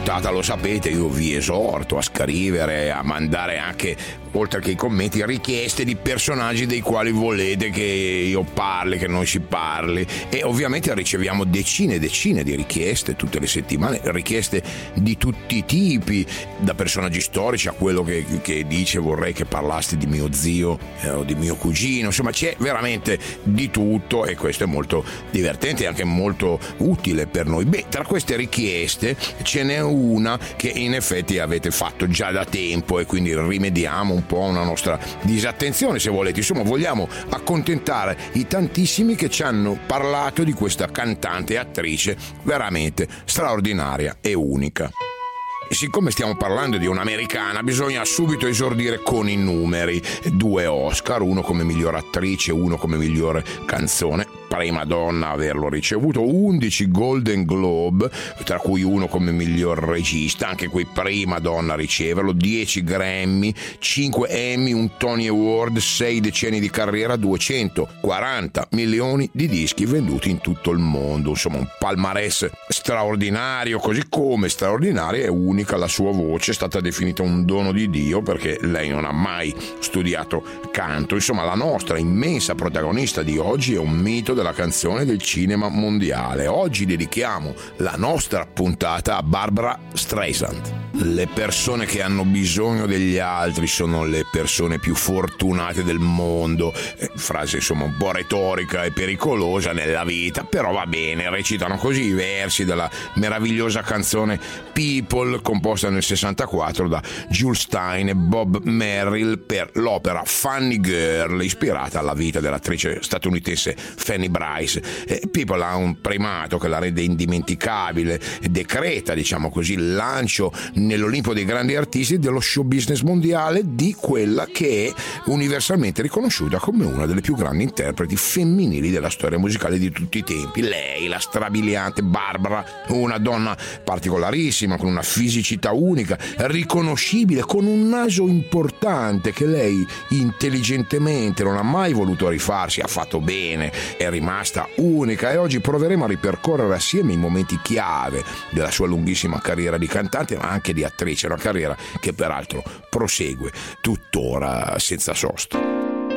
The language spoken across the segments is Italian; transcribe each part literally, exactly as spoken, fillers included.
puntata, lo sapete, io vi esorto a scrivere, a mandare anche, oltre che i commenti, richieste di personaggi dei quali volete che io parli, che noi si parli, e ovviamente riceviamo decine e decine di richieste tutte le settimane, richieste di tutti i tipi, da personaggi storici a quello che, che dice vorrei che parlasti di mio zio eh, o di mio cugino, insomma c'è veramente di tutto e questo è molto divertente e anche molto utile per noi. Beh, tra queste richieste ce n'è una che in effetti avete fatto già da tempo e quindi rimediamo un po' a una nostra disattenzione, se volete. Insomma, vogliamo accontentare i tantissimi che ci hanno parlato di questa cantante e attrice veramente straordinaria e unica. E siccome stiamo parlando di un'americana, bisogna subito esordire con i numeri. Due Oscar, uno come miglior attrice, uno come miglior canzone, prima donna a averlo ricevuto, undici Golden Globe, tra cui uno come miglior regista, anche qui prima donna a riceverlo, dieci Grammy, cinque Emmy, un Tony Award, sei decenni di carriera, duecentoquaranta milioni di dischi venduti in tutto il mondo. Insomma, un palmarès straordinario, così come straordinaria è unica la sua voce, è stata definita un dono di Dio perché lei non ha mai studiato canto. Insomma, la nostra immensa protagonista di oggi è un mito della canzone del cinema mondiale. Oggi dedichiamo la nostra puntata a Barbra Streisand. Le persone che hanno bisogno degli altri sono le persone più fortunate del mondo. Eh, frase insomma un po' retorica e pericolosa nella vita, però va bene, recitano così i versi della meravigliosa canzone People, composta nel sessantaquattro da Jules Stein e Bob Merrill per l'opera Funny Girl, ispirata alla vita dell'attrice statunitense Fanny Brice. Eh, People ha un primato che la rende indimenticabile, decreta, diciamo così, il lancio nell'Olimpo dei grandi artisti dello show business mondiale di quella che è universalmente riconosciuta come una delle più grandi interpreti femminili della storia musicale di tutti i tempi. Lei, la strabiliante Barbara, una donna particolarissima, con una fisicità unica, riconoscibile, con un naso importante che lei intelligentemente non ha mai voluto rifarsi, ha fatto bene, è rimasta unica, e oggi proveremo a ripercorrere assieme i momenti chiave della sua lunghissima carriera di cantante ma anche di attrice, una carriera che peraltro prosegue tuttora senza sosta.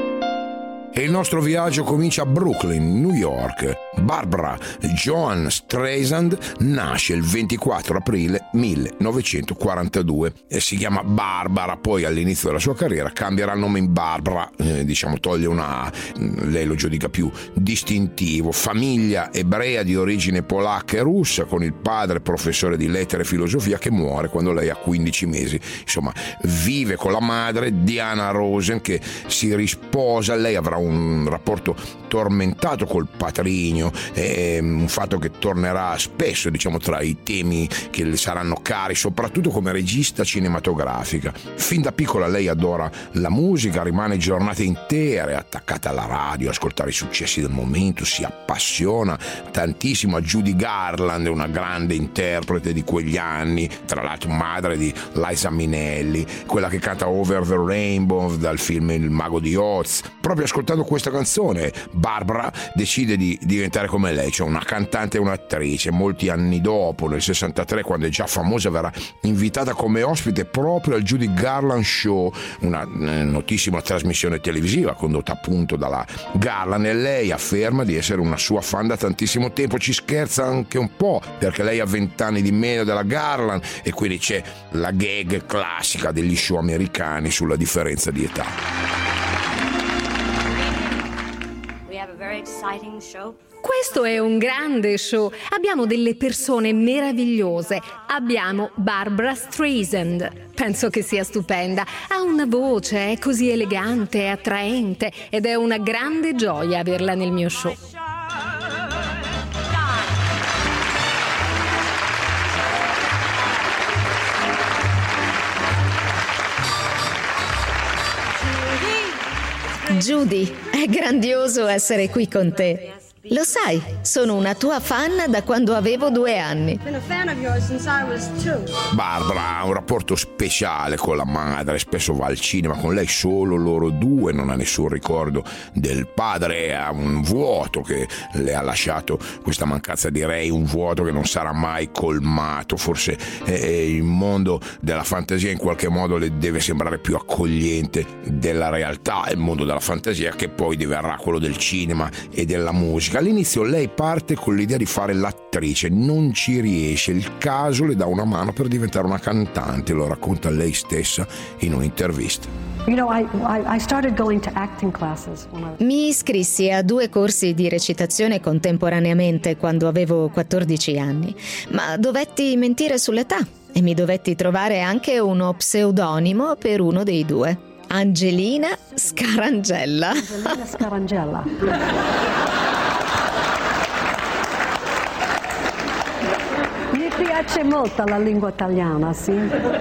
E il nostro viaggio comincia a Brooklyn, New York. Barbra Joan Streisand nasce il ventiquattro aprile millenovecentoquarantadue e si chiama Barbara, poi all'inizio della sua carriera cambierà il nome in Barbra, eh, diciamo toglie una A, lei lo giudica più distintivo. Famiglia ebrea di origine polacca e russa, con il padre professore di lettere e filosofia che muore quando lei ha quindici mesi. Insomma, vive con la madre Diana Rosen che si risposa, lei avrà un rapporto tormentato col patrigno, è un fatto che tornerà spesso, diciamo, tra i temi che le saranno cari, soprattutto come regista cinematografica. Fin da piccola lei adora la musica, rimane giornate intere attaccata alla radio, ascoltare i successi del momento, si appassiona tantissimo a Judy Garland, una grande interprete di quegli anni, tra l'altro madre di Liza Minnelli, quella che canta Over the Rainbow dal film Il Mago di Oz. Proprio ascoltando questa canzone Barbara decide di diventare come lei, cioè una cantante e un'attrice. Molti anni dopo, nel sessantatré, quando è già famosa, verrà invitata come ospite proprio al Judy Garland Show, una notissima trasmissione televisiva condotta appunto dalla Garland, e lei afferma di essere una sua fan da tantissimo tempo. Ci scherza anche un po' perché lei ha vent'anni di meno della Garland e quindi c'è la gag classica degli show americani sulla differenza di età. Questo è un grande show. Abbiamo delle persone meravigliose. Abbiamo Barbra Streisand. Penso che sia stupenda. Ha una voce, è così elegante e attraente ed è una grande gioia averla nel mio show. Judy, è grandioso essere qui con te. Lo sai, sono una tua fan da quando avevo due anni. Barbara ha un rapporto speciale con la madre, spesso va al cinema con lei, solo loro due, non ha nessun ricordo del padre, ha un vuoto che le ha lasciato, questa mancanza di Ray, un vuoto che non sarà mai colmato. Forse eh, il mondo della fantasia in qualche modo le deve sembrare più accogliente della realtà, il mondo della fantasia che poi diverrà quello del cinema e della musica. All'inizio lei parte con l'idea di fare l'attrice, non ci riesce, il caso le dà una mano per diventare una cantante, lo racconta lei stessa in un'intervista. Mi iscrissi a due corsi di recitazione contemporaneamente quando avevo quattordici anni, ma dovetti mentire sull'età e mi dovetti trovare anche uno pseudonimo per uno dei due. Angelina Scarangella. Angelina Scarangella. Mi piace molto la lingua italiana, sì.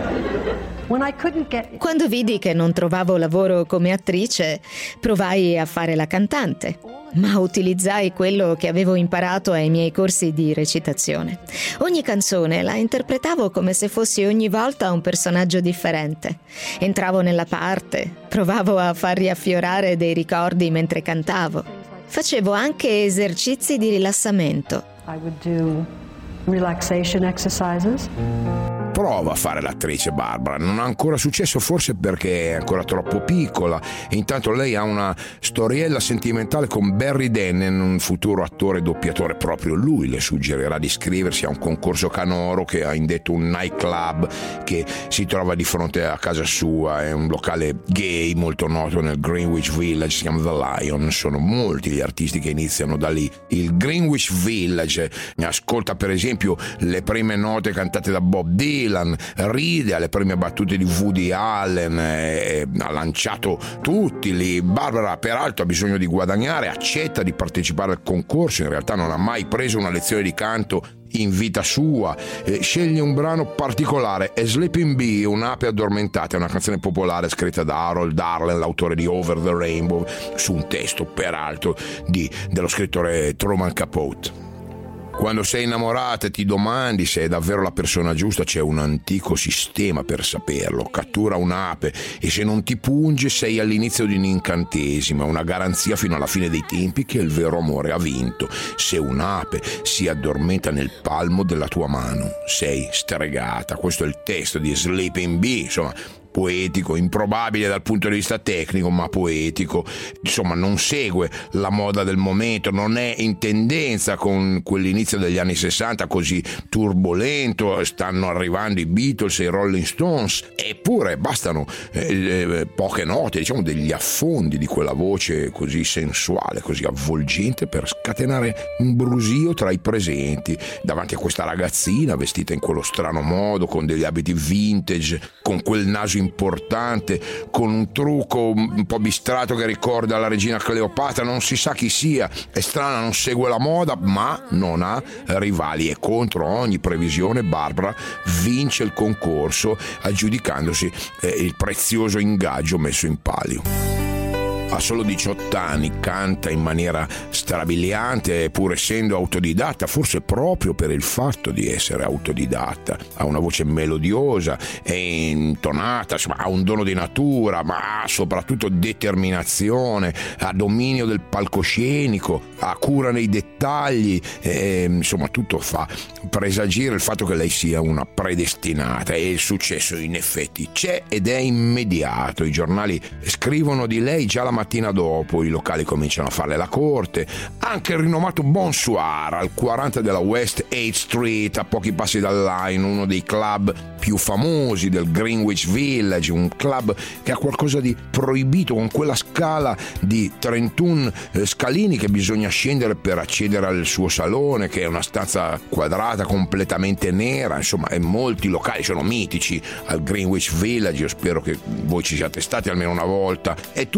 When I couldn't get... Quando vidi che non trovavo lavoro come attrice, provai a fare la cantante, ma utilizzai quello che avevo imparato ai miei corsi di recitazione. Ogni canzone la interpretavo come se fossi ogni volta un personaggio differente. Entravo nella parte, provavo a far riaffiorare dei ricordi mentre cantavo. Facevo anche esercizi di rilassamento. I would do relaxation exercises. Prova a fare l'attrice Barbara, non ha ancora successo, forse perché è ancora troppo piccola, e intanto lei ha una storiella sentimentale con Barry Dennen, un futuro attore doppiatore. Proprio lui le suggerirà di iscriversi a un concorso canoro che ha indetto un nightclub che si trova di fronte a casa sua, è un locale gay molto noto nel Greenwich Village, si chiama The Lion. Sono molti gli artisti che iniziano da lì. Il Greenwich Village ascolta per esempio le prime note cantate da Bob Dylan, ride alle prime battute di Woody Allen, eh, ha lanciato tutti lì. Barbara peraltro ha bisogno di guadagnare, accetta di partecipare al concorso, in realtà non ha mai preso una lezione di canto in vita sua, eh, sceglie un brano particolare, A Sleeping Bee, un'ape addormentata, è una canzone popolare scritta da Harold Arlen, l'autore di Over the Rainbow, su un testo peraltro di, dello scrittore Truman Capote. Quando sei innamorata e ti domandi se è davvero la persona giusta, c'è un antico sistema per saperlo. Cattura un'ape e se non ti punge sei all'inizio di un incantesimo, una garanzia fino alla fine dei tempi che il vero amore ha vinto. Se un'ape si addormenta nel palmo della tua mano, sei stregata. Questo è il testo di Sleeping Bee, insomma, poetico, improbabile dal punto di vista tecnico, ma poetico. Insomma, non segue la moda del momento, non è in tendenza con quell'inizio degli anni sessanta così turbolento. Stanno arrivando i Beatles e i Rolling Stones, eppure bastano eh, poche note, diciamo degli affondi di quella voce così sensuale, così avvolgente, per scatenare un brusio tra i presenti davanti a questa ragazzina vestita in quello strano modo, con degli abiti vintage, con quel naso importante, con un trucco un po' bistrato che ricorda la regina Cleopatra. Non si sa chi sia, è strana, non segue la moda, ma non ha rivali e contro ogni previsione Barbara vince il concorso aggiudicandosi eh, il prezioso ingaggio messo in palio. Ha solo diciotto anni, canta in maniera strabiliante, pur essendo autodidatta, forse proprio per il fatto di essere autodidatta. Ha una voce melodiosa, è intonata, insomma, ha un dono di natura, ma ha soprattutto determinazione, ha dominio del palcoscenico, ha cura nei dettagli, e, insomma tutto fa presagire il fatto che lei sia una predestinata, e il successo in effetti c'è ed è immediato. I giornali scrivono di lei già la mattina dopo, i locali cominciano a farle la corte. Anche il rinomato Bonsoir al quaranta della West eighth Street, a pochi passi dal Line, uno dei club più famosi del Greenwich Village, un club che ha qualcosa di proibito, con quella scala di trentuno scalini che bisogna scendere per accedere al suo salone, che è una stanza quadrata completamente nera. Insomma, e molti locali sono mitici al Greenwich Village, io spero che voi ci siate stati almeno una volta. È tutto partito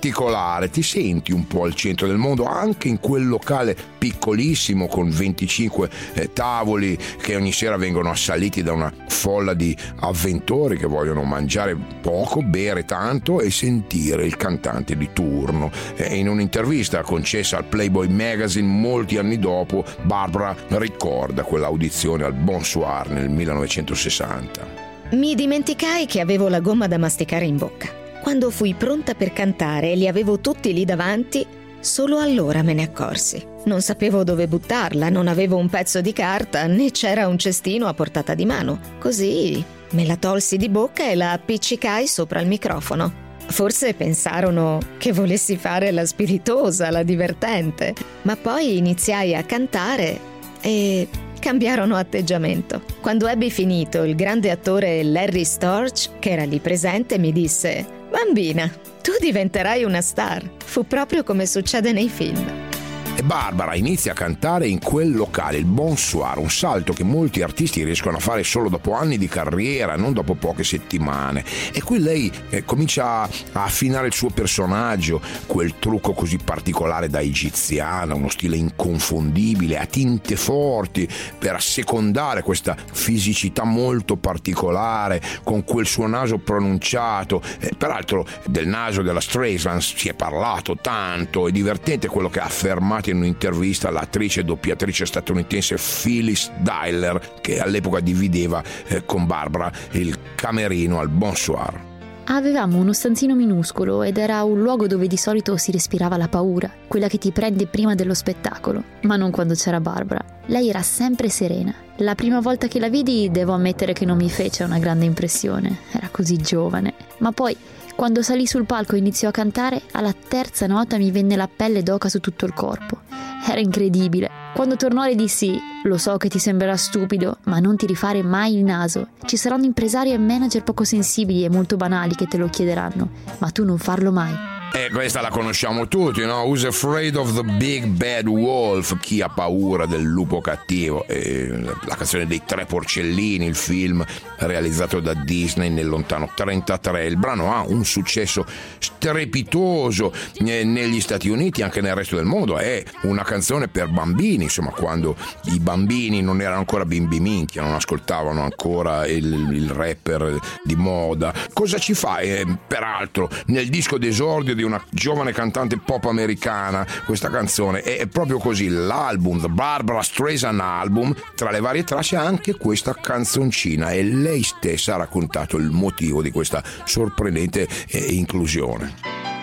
particolare, ti senti un po' al centro del mondo, anche in quel locale piccolissimo con venticinque eh, tavoli che ogni sera vengono assaliti da una folla di avventori che vogliono mangiare poco, bere tanto e sentire il cantante di turno. E in un'intervista concessa al Playboy Magazine molti anni dopo, Barbara ricorda quell'audizione al Bonsoir nel millenovecentosessanta. Mi dimenticai che avevo la gomma da masticare in bocca. Quando fui pronta per cantare e li avevo tutti lì davanti, solo allora me ne accorsi. Non sapevo dove buttarla, non avevo un pezzo di carta, né c'era un cestino a portata di mano. Così me la tolsi di bocca e la appiccicai sopra il microfono. Forse pensarono che volessi fare la spiritosa, la divertente, ma poi iniziai a cantare e cambiarono atteggiamento. Quando ebbi finito, il grande attore Larry Storch, che era lì presente, mi disse: «Bambina, tu diventerai una star». Fu proprio come succede nei film. E Barbara inizia a cantare in quel locale, il Bonsoir, un salto che molti artisti riescono a fare solo dopo anni di carriera, non dopo poche settimane. E qui lei eh, comincia a affinare il suo personaggio, quel trucco così particolare da egiziana, uno stile inconfondibile, a tinte forti, per assecondare questa fisicità molto particolare, con quel suo naso pronunciato. Eh, peraltro del naso della Streisand si è parlato tanto, è divertente quello che ha affermato in un'intervista l'attrice e doppiatrice statunitense Phyllis Diller, che all'epoca divideva eh, con Barbara il camerino al Bonsoir. Avevamo uno stanzino minuscolo ed era un luogo dove di solito si respirava la paura, quella che ti prende prima dello spettacolo, ma non quando c'era Barbara. Lei era sempre serena. La prima volta che la vidi devo ammettere che non mi fece una grande impressione, era così giovane, ma poi quando salì sul palco e iniziò a cantare, alla terza nota mi venne la pelle d'oca su tutto il corpo. Era incredibile. Quando tornò le dissi: «Lo so che ti sembrerà stupido, ma non ti rifare mai il naso. Ci saranno impresari e manager poco sensibili e molto banali che te lo chiederanno, ma tu non farlo mai». E questa la conosciamo tutti, no? Who's afraid of the big bad wolf? Chi ha paura del lupo cattivo? E la canzone dei Tre Porcellini, il film realizzato da Disney nel lontano trentatré. Il brano ha un successo strepitoso negli Stati Uniti, anche nel resto del mondo. È una canzone per bambini, insomma, quando i bambini non erano ancora bimbi minchia, non ascoltavano ancora il, il rapper di moda. Cosa ci fa? Eh, peraltro, nel disco d'esordio di una giovane cantante pop americana, questa canzone è proprio così. L'album, The Barbara Streisand Album, tra le varie tracce anche questa canzoncina, e lei stessa ha raccontato il motivo di questa sorprendente eh, inclusione.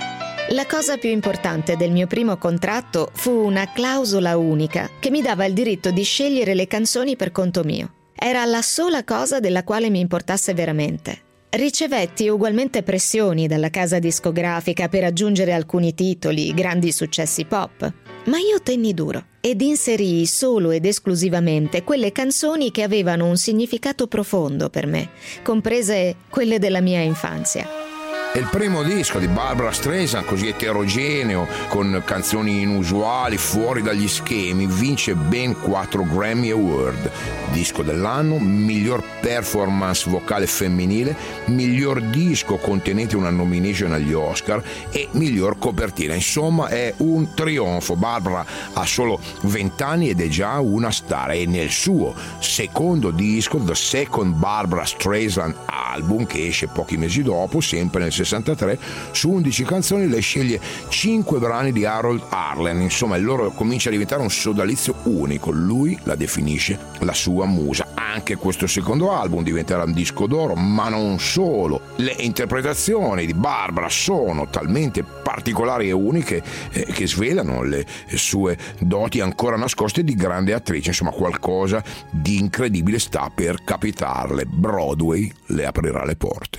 La cosa più importante del mio primo contratto fu una clausola unica che mi dava il diritto di scegliere le canzoni per conto mio. Era la sola cosa della quale mi importasse veramente. Ricevetti ugualmente pressioni dalla casa discografica per aggiungere alcuni titoli, grandi successi pop. Ma io tenni duro ed inserii solo ed esclusivamente quelle canzoni che avevano un significato profondo per me, comprese quelle della mia infanzia. È il primo disco di Barbara Streisand, così eterogeneo, con canzoni inusuali, fuori dagli schemi, vince ben quattro Grammy Award. Disco dell'anno, miglior performance vocale femminile, miglior disco contenente una nomination agli Oscar e miglior copertina. Insomma, è un trionfo. Barbara ha solo venti anni ed è già una star, e nel suo secondo disco, The Second Barbara Streisand Album, che esce pochi mesi dopo, sempre nel sessantatré, su undici canzoni lei sceglie cinque brani di Harold Arlen. Insomma, il loro comincia a diventare un sodalizio unico. Lui la definisce la sua musa. Anche questo secondo album diventerà un disco d'oro, ma non solo. Le interpretazioni di Barbara sono talmente particolari e uniche eh, che svelano le sue doti ancora nascoste di grande attrice. Insomma, qualcosa di incredibile sta per capitarle. Broadway le aprirà le porte.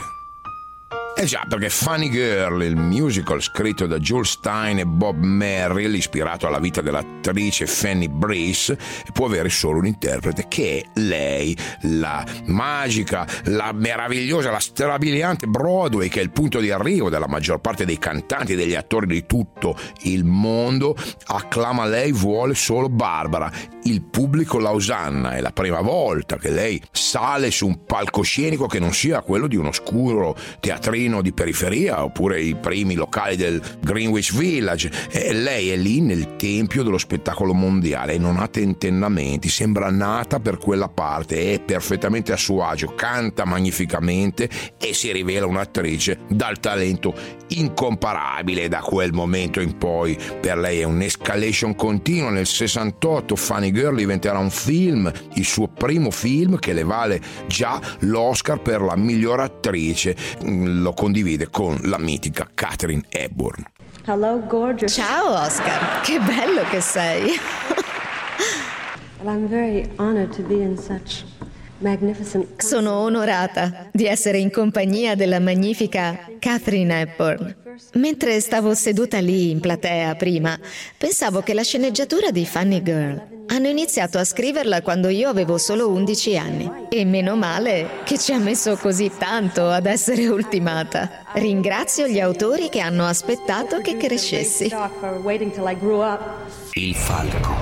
Eh già, perché Funny Girl, il musical scritto da Jules Stein e Bob Merrill, ispirato alla vita dell'attrice Fanny Brice, può avere solo un interprete, che è lei, la magica, la meravigliosa, la strabiliante Broadway, che è il punto di arrivo della maggior parte dei cantanti e degli attori di tutto il mondo. Acclama lei, vuole solo Barbara. Il pubblico la osanna, è la prima volta che lei sale su un palcoscenico che non sia quello di un oscuro teatrino teatrino di periferia oppure i primi locali del Greenwich Village, e lei è lì nel tempio dello spettacolo mondiale e non ha tentennamenti, sembra nata per quella parte, è perfettamente a suo agio, canta magnificamente e si rivela un'attrice dal talento incomparabile. Da quel momento in poi per lei è un'escalation continua. Nel sessantotto Funny Girl diventerà un film, il suo primo film, che le vale già l'Oscar per la miglior attrice, lo condivide con la mitica Katharine Hepburn. Hello, gorgeous. Ciao Oscar, che bello che sei. And I'm very honored to be in such magnificent. Sono onorata di essere in compagnia della magnifica Katharine Hepburn. Mentre stavo seduta lì in platea prima, pensavo che la sceneggiatura di Funny Girl hanno iniziato a scriverla quando io avevo solo undici anni. E meno male che ci ha messo così tanto ad essere ultimata. Ringrazio gli autori che hanno aspettato che crescessi. Il falco, il falco,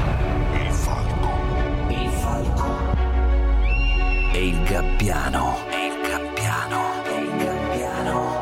il falco e il gabbiano, e il gabbiano, e il gabbiano.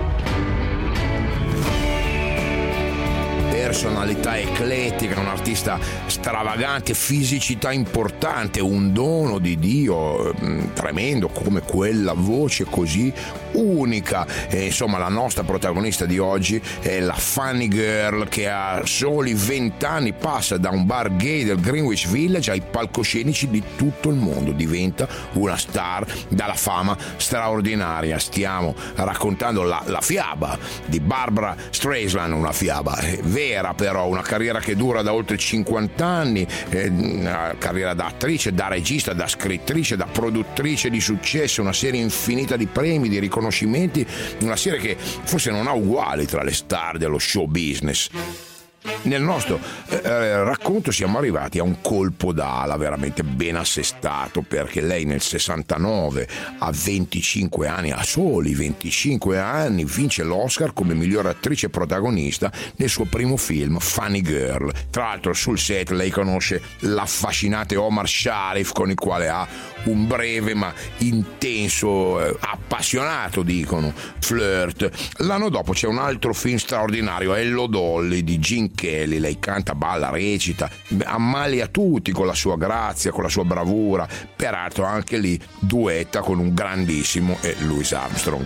Personalità eclettica, un artista stravagante, fisicità importante, un dono di Dio mh, tremendo, come quella voce così unica. E insomma, la nostra protagonista di oggi è la Funny Girl, che a soli vent'anni passa da un bar gay del Greenwich Village ai palcoscenici di tutto il mondo, diventa una star dalla fama straordinaria. Stiamo raccontando la, la fiaba di Barbra Streisand, una fiaba vera però, una carriera che dura da oltre cinquanta anni, eh, una carriera da attrice, da regista, da scrittrice, da produttrice di successo, una serie infinita di premi, di riconoscimenti, una serie che forse non ha uguali tra le star dello show business. Nel nostro eh, racconto siamo arrivati a un colpo d'ala veramente ben assestato, perché lei nel sessantanove, a venticinque anni, a soli venticinque anni, vince l'Oscar come miglior attrice protagonista nel suo primo film Funny Girl. Tra l'altro sul set lei conosce l'affascinante Omar Sharif, con il quale ha un breve ma intenso, eh, appassionato dicono, flirt. L'anno dopo c'è un altro film straordinario, Hello Dolly di Gene Kelly. Lei canta, balla, recita, ammalia tutti con la sua grazia, con la sua bravura. Peraltro anche lì duetta con un grandissimo eh, Louis Armstrong.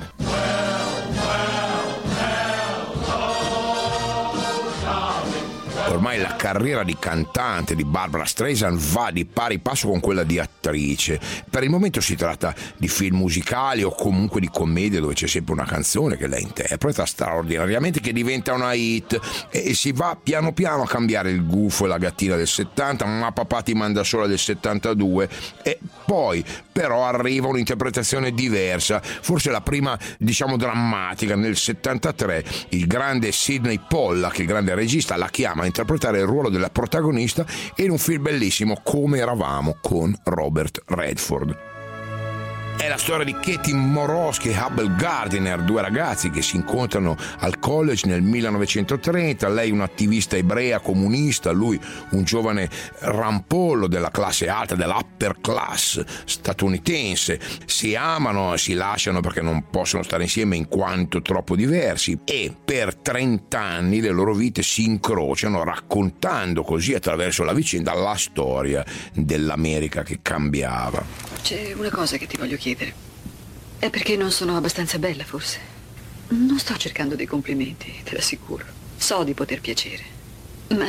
Ormai la carriera di cantante di Barbra Streisand va di pari passo con quella di attrice. Per il momento si tratta di film musicali o comunque di commedie dove c'è sempre una canzone che lei interpreta straordinariamente, che diventa una hit, e si va piano piano a cambiare il gufo e la gattina del settanta, ma papà ti manda sola del settantadue, e poi però arriva un'interpretazione diversa, forse la prima diciamo drammatica. Nel settantatré il grande Sidney Pollack, il grande regista, la chiama a interpretare il ruolo della protagonista in un film bellissimo, Come eravamo, con Robert Redford. È la storia di Katie Morosky e Abel Gardiner, due ragazzi che si incontrano al college nel millenovecentotrenta. Lei un'attivista ebrea comunista, lui un giovane rampollo della classe alta, dell'upper class statunitense. Si amano, si lasciano perché non possono stare insieme in quanto troppo diversi, e per trent'anni le loro vite si incrociano, raccontando così attraverso la vicenda la storia dell'America che cambiava. C'è una cosa che ti voglio chiedere. È perché non sono abbastanza bella, forse? Non sto cercando dei complimenti, te l'assicuro. So di poter piacere. Ma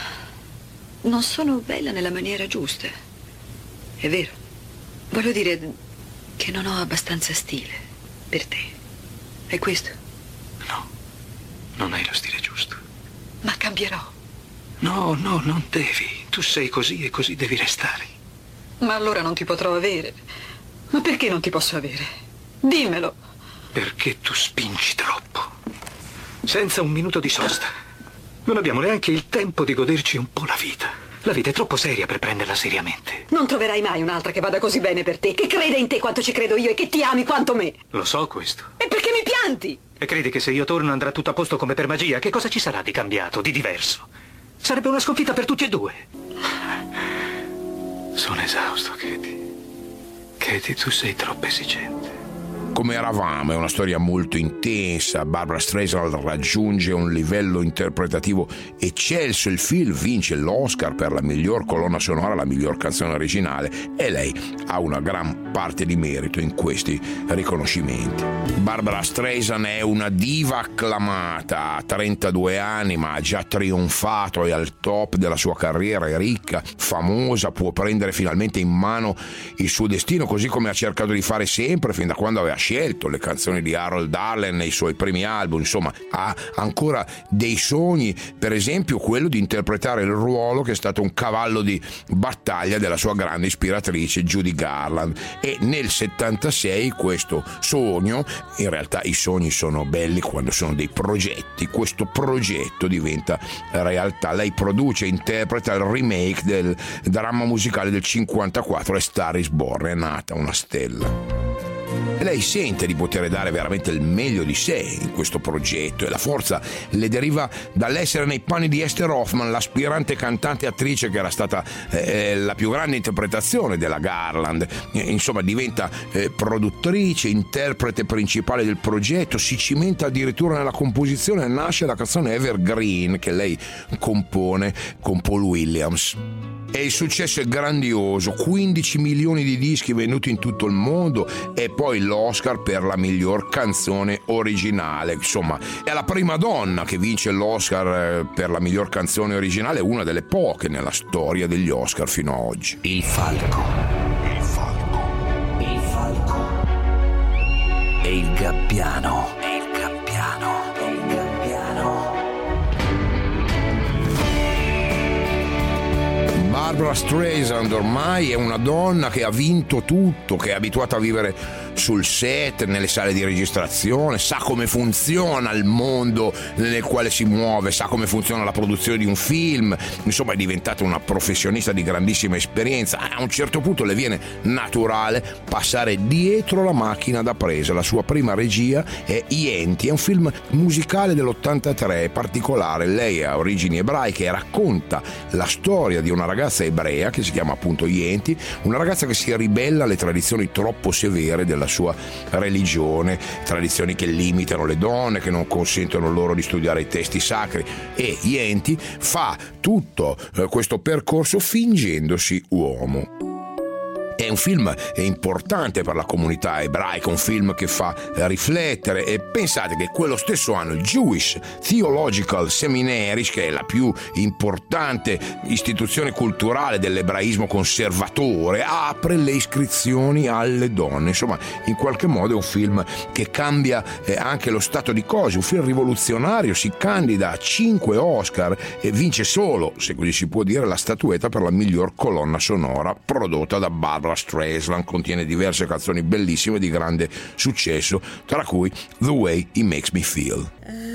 non sono bella nella maniera giusta. È vero. Voglio dire che non ho abbastanza stile per te. È questo? No, non hai lo stile giusto. Ma cambierò. No, no, non devi. Tu sei così e così devi restare. Ma allora non ti potrò avere. Ma perché non ti posso avere? Dimmelo. Perché tu spingi troppo. Senza un minuto di sosta. Non abbiamo neanche il tempo di goderci un po' la vita. La vita è troppo seria per prenderla seriamente. Non troverai mai un'altra che vada così bene per te, che crede in te quanto ci credo io e che ti ami quanto me. Lo so questo. E perché mi pianti? E credi che se io torno andrà tutto a posto come per magia? Che cosa ci sarà di cambiato, di diverso? Sarebbe una sconfitta per tutti e due. Sono esausto, Katie. Katie, tu sei troppo esigente. come eravamo, è una storia molto intensa. Barbra Streisand raggiunge un livello interpretativo eccelso, il film vince l'Oscar per la miglior colonna sonora, la miglior canzone originale, e lei ha una gran parte di merito in questi riconoscimenti. Barbra Streisand è una diva acclamata, ha trentadue anni ma ha già trionfato, è al top della sua carriera, è ricca, famosa, può prendere finalmente in mano il suo destino, così come ha cercato di fare sempre fin da quando aveva scelto le canzoni di Harold Arlen nei suoi primi album. Insomma, ha ancora dei sogni, per esempio quello di interpretare il ruolo che è stato un cavallo di battaglia della sua grande ispiratrice Judy Garland, e nel settantasei questo sogno, in realtà i sogni sono belli quando sono dei progetti, questo progetto diventa realtà. Lei produce e interpreta il remake del dramma musicale del cinquantaquattro, A Star is Born, è nata una stella. E lei sente di poter dare veramente il meglio di sé in questo progetto, e la forza le deriva dall'essere nei panni di Esther Hoffman, l'aspirante cantante e attrice che era stata eh, la più grande interpretazione della Garland. Eh, insomma, diventa eh, produttrice, interprete principale del progetto, si cimenta addirittura nella composizione, nasce la canzone Evergreen che lei compone con Paul Williams. E il successo è grandioso, quindici milioni di dischi venduti in tutto il mondo, e poi l'Oscar per la miglior canzone originale. Insomma, è la prima donna che vince l'Oscar per la miglior canzone originale, una delle poche nella storia degli Oscar fino ad oggi. Il falco, il falco, il falco e il gabbiano, e il gabbiano, e il gabbiano. Barbra Streisand ormai è una donna che ha vinto tutto, che è abituata a vivere sul set, nelle sale di registrazione, sa come funziona il mondo nel quale si muove, sa come funziona la produzione di un film. Insomma, è diventata una professionista di grandissima esperienza. A un certo punto le viene naturale passare dietro la macchina da presa. La sua prima regia è Yenti, è un film musicale dell'ottantatré particolare. Lei ha origini ebraiche e racconta la storia di una ragazza ebrea che si chiama appunto Yenti, una ragazza che si ribella alle tradizioni troppo severe della sua religione, tradizioni che limitano le donne, che non consentono loro di studiare i testi sacri, e Yenti fa tutto eh, questo percorso fingendosi uomo. È un film importante per la comunità ebraica, un film che fa riflettere, e pensate che quello stesso anno il Jewish Theological Seminary, che è la più importante istituzione culturale dell'ebraismo conservatore, apre le iscrizioni alle donne. Insomma, in qualche modo è un film che cambia eh, anche lo stato di cose, un film rivoluzionario, si candida a cinque Oscar e vince solo, se così si può dire, la statuetta per la miglior colonna sonora prodotta da Barbra Streisand. Contiene diverse canzoni bellissime di grande successo, tra cui The Way He Makes Me Feel.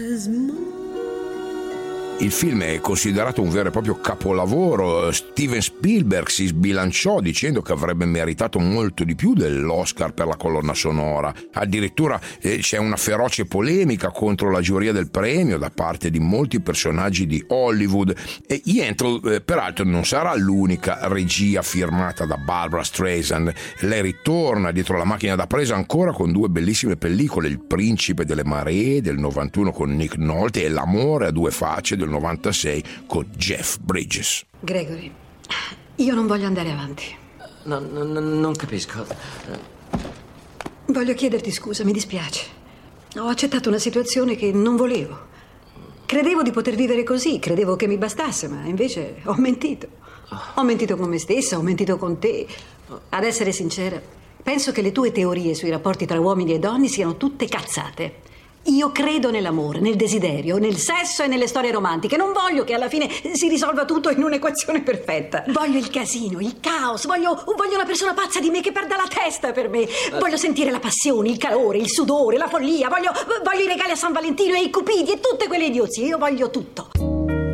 Il film è considerato un vero e proprio capolavoro. Steven Spielberg si sbilanciò dicendo che avrebbe meritato molto di più dell'Oscar per la colonna sonora. Addirittura eh, c'è una feroce polemica contro la giuria del premio da parte di molti personaggi di Hollywood. E Yentl, eh, peraltro, non sarà l'unica regia firmata da Barbra Streisand. Lei ritorna dietro la macchina da presa ancora con due bellissime pellicole: Il Principe delle Maree del novantuno con Nick Nolte e L'amore a due facce del novantasei con Jeff Bridges. Gregory, io non voglio andare avanti. No, no, no, non capisco. Voglio chiederti scusa, mi dispiace. Ho accettato una situazione che non volevo. Credevo di poter vivere così, credevo che mi bastasse, ma invece ho mentito. Ho mentito con me stessa, ho mentito con te. Ad essere sincera, penso che le tue teorie sui rapporti tra uomini e donne siano tutte cazzate. Io credo nell'amore, nel desiderio, nel sesso e nelle storie romantiche. Non voglio che alla fine si risolva tutto in un'equazione perfetta. Voglio il casino, il caos. Voglio, voglio una persona pazza di me che perda la testa per me. Voglio sentire la passione, il calore, il sudore, la follia. Voglio, voglio i regali a San Valentino e i cupidi e tutte quelle idiozie. Io voglio tutto. È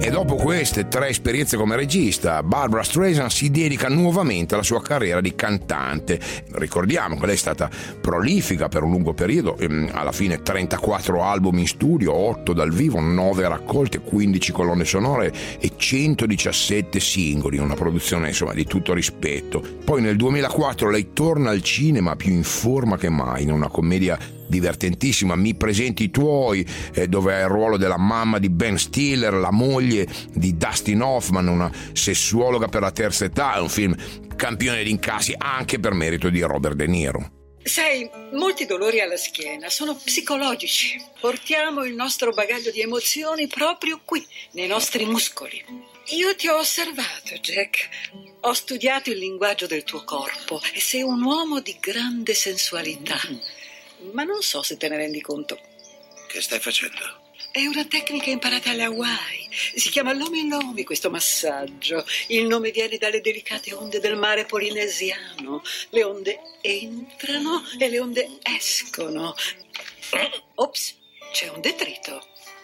E dopo queste tre esperienze come regista, Barbra Streisand si dedica nuovamente alla sua carriera di cantante. Ricordiamo che lei è stata prolifica per un lungo periodo, alla fine trentaquattro album in studio, otto dal vivo, nove raccolte, quindici colonne sonore e centodiciassette singoli, una produzione insomma di tutto rispetto. Poi nel duemilaquattro lei torna al cinema più in forma che mai, in una commedia divertentissima, Mi presenti i tuoi, eh, dove ha il ruolo della mamma di Ben Stiller, la moglie di Dustin Hoffman, una sessuologa per la terza età. È un film campione di incassi anche per merito di Robert De Niro. Sai, molti dolori alla schiena sono psicologici. Portiamo il nostro bagaglio di emozioni proprio qui, nei nostri muscoli. Io ti ho osservato, Jack. Ho studiato il linguaggio del tuo corpo e sei un uomo di grande sensualità. Ma non so se te ne rendi conto. Che stai facendo? È una tecnica imparata alle Hawaii. Si chiama Lomi Lomi questo massaggio. Il nome viene dalle delicate onde del mare polinesiano. Le onde entrano e le onde escono. Ops, c'è un detrito.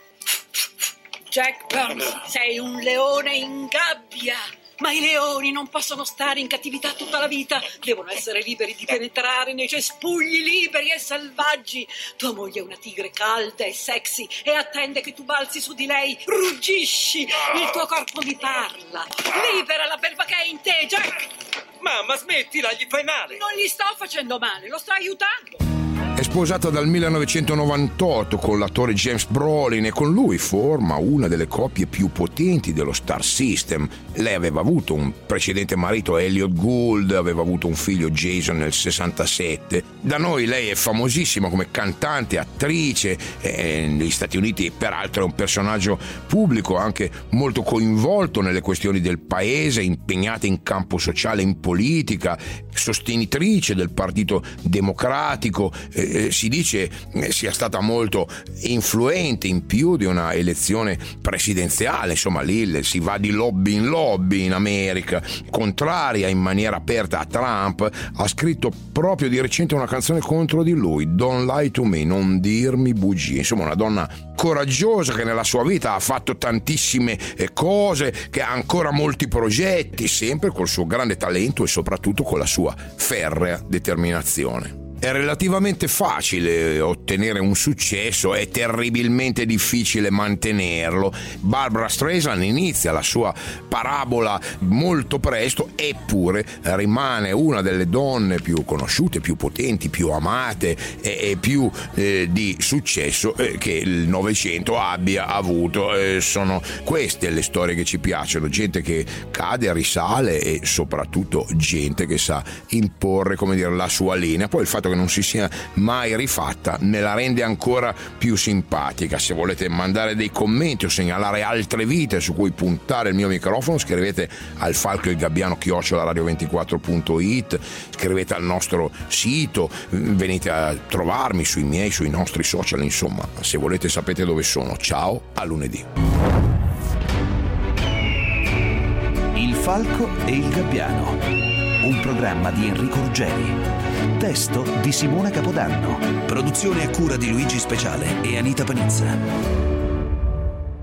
Jack Burns, sei un leone in gabbia. Ma i leoni non possono stare in cattività tutta la vita. Devono essere liberi di penetrare nei cespugli liberi e selvaggi. Tua moglie è una tigre calda e sexy e attende che tu balzi su di lei. Ruggisci, il tuo corpo mi parla. Libera la belva che è in te, Jack. Mamma, smettila, gli fai male. Non gli sto facendo male, lo sto aiutando. È sposata dal millenovecentonovantotto con l'attore James Brolin e con lui forma una delle coppie più potenti dello Star System. Lei aveva avuto un precedente marito, Elliot Gould, aveva avuto un figlio, Jason, nel sessantasette. Da noi lei è famosissima come cantante, attrice, eh, negli Stati Uniti peraltro è un personaggio pubblico, anche molto coinvolto nelle questioni del paese, impegnata in campo sociale, in politica, sostenitrice del Partito Democratico. Eh, Eh, si dice eh, sia stata molto influente in più di una elezione presidenziale. Insomma, lì si va di lobby in lobby in America. Contraria in maniera aperta a Trump, ha scritto proprio di recente una canzone contro di lui, Don't Lie to Me, non dirmi bugie. Insomma, una donna coraggiosa che nella sua vita ha fatto tantissime eh, cose, che ha ancora molti progetti, sempre col suo grande talento e soprattutto con la sua ferrea determinazione. È relativamente facile ottenere un successo, è terribilmente difficile mantenerlo. Barbra Streisand inizia la sua parabola molto presto, eppure rimane una delle donne più conosciute, più potenti, più amate e, e più eh, di successo eh, che il Novecento abbia avuto. Eh, sono queste le storie che ci piacciono, gente che cade, risale e soprattutto gente che sa imporre, come dire, la sua linea. Poi il fatto che non si sia mai rifatta ne la rende ancora più simpatica. Se volete mandare dei commenti o segnalare altre vite su cui puntare il mio microfono, scrivete al Falco il Gabbiano chiocciola radio ventiquattro punto it, scrivete al nostro sito, venite a trovarmi sui miei, sui nostri social, insomma, se volete sapete dove sono. Ciao, a lunedì. Il Falco e il Gabbiano, un programma di Enrico Ruggeri. Testo di Simona Capodanno. Produzione a cura di Luigi Speciale e Anita Panizza.